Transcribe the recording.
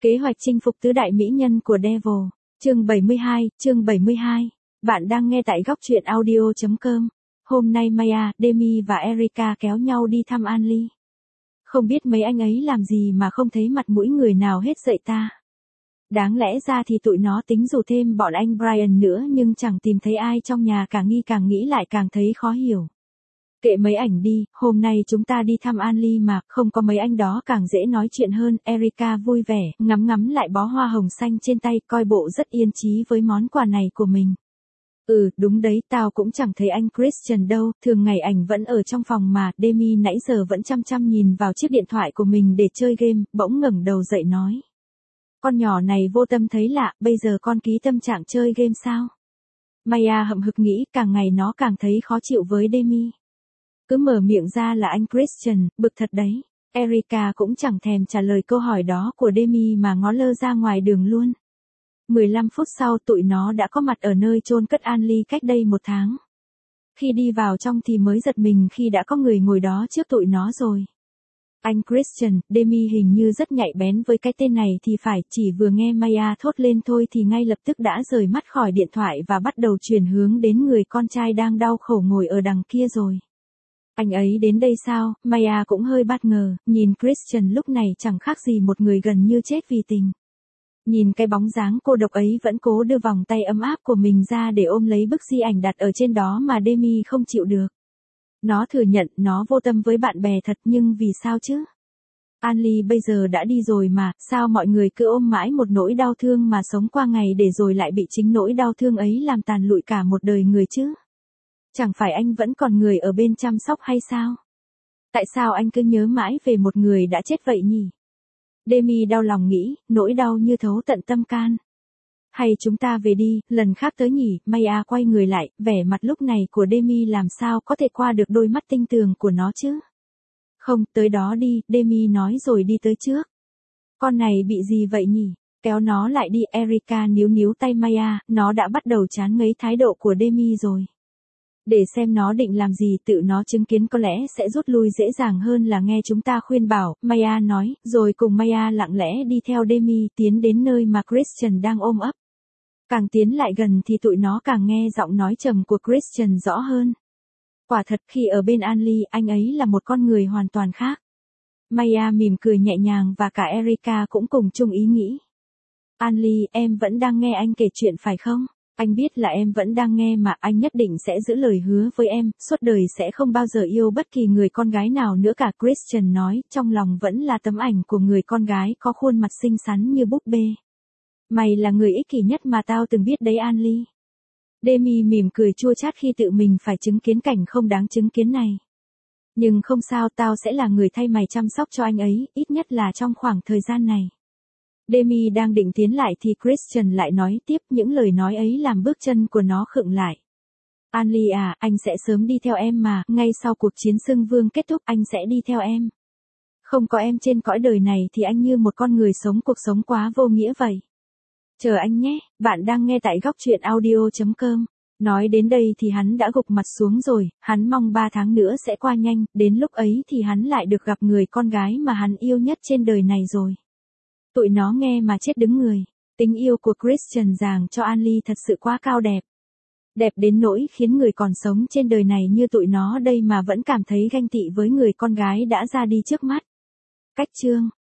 Kế hoạch chinh phục tứ đại mỹ nhân của Devil. Chương 72. Bạn đang nghe tại góc truyện audio.com. Hôm nay Maya, Demi và Erika kéo nhau đi thăm Anly. Không biết mấy anh ấy làm gì mà không thấy mặt mũi người nào hết dậy ta. Đáng lẽ ra thì tụi nó tính rủ thêm bọn anh Brian nữa nhưng chẳng tìm thấy ai trong nhà, càng nghĩ lại càng thấy khó hiểu. Kệ mấy ảnh đi, hôm nay chúng ta đi thăm Anly mà, không có mấy anh đó càng dễ nói chuyện hơn. Erika vui vẻ, ngắm lại bó hoa hồng xanh trên tay, coi bộ rất yên chí với món quà này của mình. Đúng đấy, tao cũng chẳng thấy anh Christian đâu, thường ngày ảnh vẫn ở trong phòng mà. Demi nãy giờ vẫn chăm nhìn vào chiếc điện thoại của mình để chơi game, bỗng ngẩng đầu dậy nói. Con nhỏ này vô tâm thấy lạ, bây giờ con ký tâm trạng chơi game sao? Maya hậm hực nghĩ, càng ngày nó càng thấy khó chịu với Demi. Cứ mở miệng ra là anh Christian, bực thật đấy. Erika cũng chẳng thèm trả lời câu hỏi đó của Demi mà ngó lơ ra ngoài đường luôn. 15 phút sau tụi nó đã có mặt ở nơi chôn cất Anly cách đây 1 tháng. Khi đi vào trong thì mới giật mình khi đã có người ngồi đó trước tụi nó rồi. Anh Christian, Demi hình như rất nhạy bén với cái tên này thì phải, chỉ vừa nghe Maya thốt lên thôi thì ngay lập tức đã rời mắt khỏi điện thoại và bắt đầu chuyển hướng đến người con trai đang đau khổ ngồi ở đằng kia rồi. Anh ấy đến đây sao? Maya cũng hơi bất ngờ, nhìn Christian lúc này chẳng khác gì một người gần như chết vì tình. Nhìn cái bóng dáng cô độc ấy vẫn cố đưa vòng tay ấm áp của mình ra để ôm lấy bức di ảnh đặt ở trên đó mà Demi không chịu được. Nó thừa nhận nó vô tâm với bạn bè thật, nhưng vì sao chứ? Anly bây giờ đã đi rồi mà, sao mọi người cứ ôm mãi một nỗi đau thương mà sống qua ngày để rồi lại bị chính nỗi đau thương ấy làm tàn lụi cả một đời người chứ? Chẳng phải anh vẫn còn người ở bên chăm sóc hay sao? Tại sao anh cứ nhớ mãi về một người đã chết vậy nhỉ? Demi đau lòng nghĩ, nỗi đau như thấu tận tâm can. Hay chúng ta về đi, lần khác tới nhỉ? Maya quay người lại, vẻ mặt lúc này của Demi làm sao có thể qua được đôi mắt tinh tường của nó chứ? Không, tới đó đi, Demi nói rồi đi tới trước. Con này bị gì vậy nhỉ? Kéo nó lại đi. Erika níu tay Maya, nó đã bắt đầu chán ngấy thái độ của Demi rồi. Để xem nó định làm gì, tự nó chứng kiến có lẽ sẽ rút lui dễ dàng hơn là nghe chúng ta khuyên bảo, Maya nói, rồi cùng Maya lặng lẽ đi theo Demi tiến đến nơi mà Christian đang ôm ấp. Càng tiến lại gần thì tụi nó càng nghe giọng nói trầm của Christian rõ hơn. Quả thật khi ở bên Anly, anh ấy là một con người hoàn toàn khác. Maya mỉm cười nhẹ nhàng và cả Erika cũng cùng chung ý nghĩ. Anly, em vẫn đang nghe anh kể chuyện phải không? Anh biết là em vẫn đang nghe mà, anh nhất định sẽ giữ lời hứa với em, suốt đời sẽ không bao giờ yêu bất kỳ người con gái nào nữa cả. Christian nói, trong lòng vẫn là tấm ảnh của người con gái có khuôn mặt xinh xắn như búp bê. Mày là người ích kỷ nhất mà tao từng biết đấy Anly. Demi mỉm cười chua chát khi tự mình phải chứng kiến cảnh không đáng chứng kiến này. Nhưng không sao, tao sẽ là người thay mày chăm sóc cho anh ấy, ít nhất là trong khoảng thời gian này. Demi đang định tiến lại thì Christian lại nói tiếp, những lời nói ấy làm bước chân của nó khựng lại. Anly à, anh sẽ sớm đi theo em mà, ngay sau cuộc chiến xưng vương kết thúc anh sẽ đi theo em. Không có em trên cõi đời này thì anh như một con người sống cuộc sống quá vô nghĩa vậy. Chờ anh nhé, bạn đang nghe tại góc truyện audio.com. Nói đến đây thì hắn đã gục mặt xuống rồi, hắn mong 3 tháng nữa sẽ qua nhanh, đến lúc ấy thì hắn lại được gặp người con gái mà hắn yêu nhất trên đời này rồi. Tụi nó nghe mà chết đứng người. Tình yêu của Christian dành cho Anly thật sự quá cao đẹp. Đẹp đến nỗi khiến người còn sống trên đời này như tụi nó đây mà vẫn cảm thấy ganh tị với người con gái đã ra đi trước mắt. Cách chương